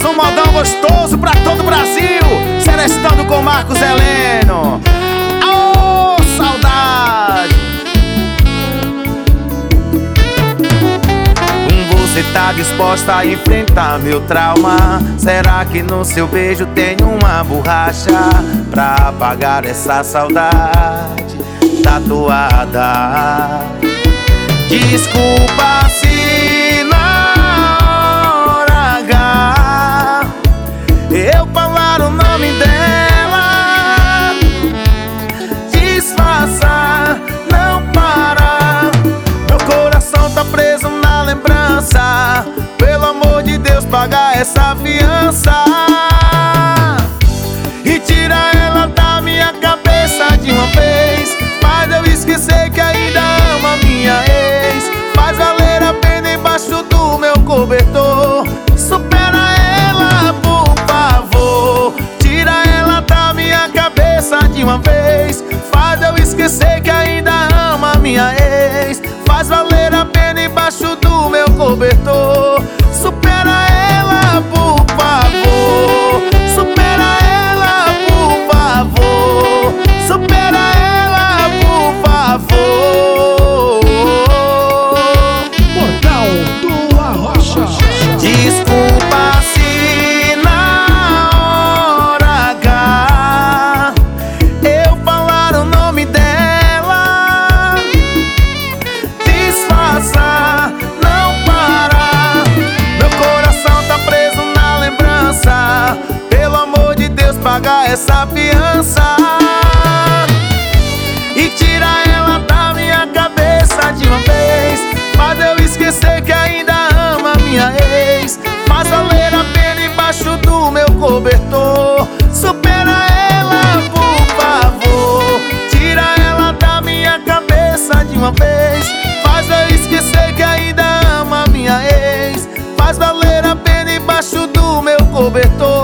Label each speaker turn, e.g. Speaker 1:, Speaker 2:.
Speaker 1: mais um modão gostoso pra todo o Brasil, serestando com Marcos Heleno. Ô, saudade! Você tá disposta a enfrentar meu trauma? Será que no seu beijo tem uma borracha pra apagar essa saudade tatuada? Desculpa se na hora H eu falar o nome dela. Disfarça, não para. Meu coração tá preso na lembrança. Pelo amor de Deus, paga essa fiança e tira ela da minha cabeça de uma vez. Faz eu esquecer que ainda ama minha ex. Faz valer a pena embaixo do meu cobertor. Supera ela, por favor. Tira ela da minha cabeça de uma vez. Faz eu esquecer que ainda ama minha ex. Faz valer a pena embaixo do meu cobertor. Supera ela, por favor. Supera ela, por favor. Supera ela, por favor.
Speaker 2: Portal do Arrocha.
Speaker 1: Desculpa se na hora H eu falar o nome dela. Disfarça, não para. Meu coração tá preso na lembrança. Pelo amor de Deus, paga essa fiança e tira ela da minha cabeça de uma vez. Faz eu esquecer que ainda ama minha ex. Faz valer a pena embaixo do meu cobertor. Supera ela, por favor. Tira ela da minha cabeça de uma vez. Faz eu esquecer que ainda ama minha ex. Faz valer a pena embaixo do meu cobertor.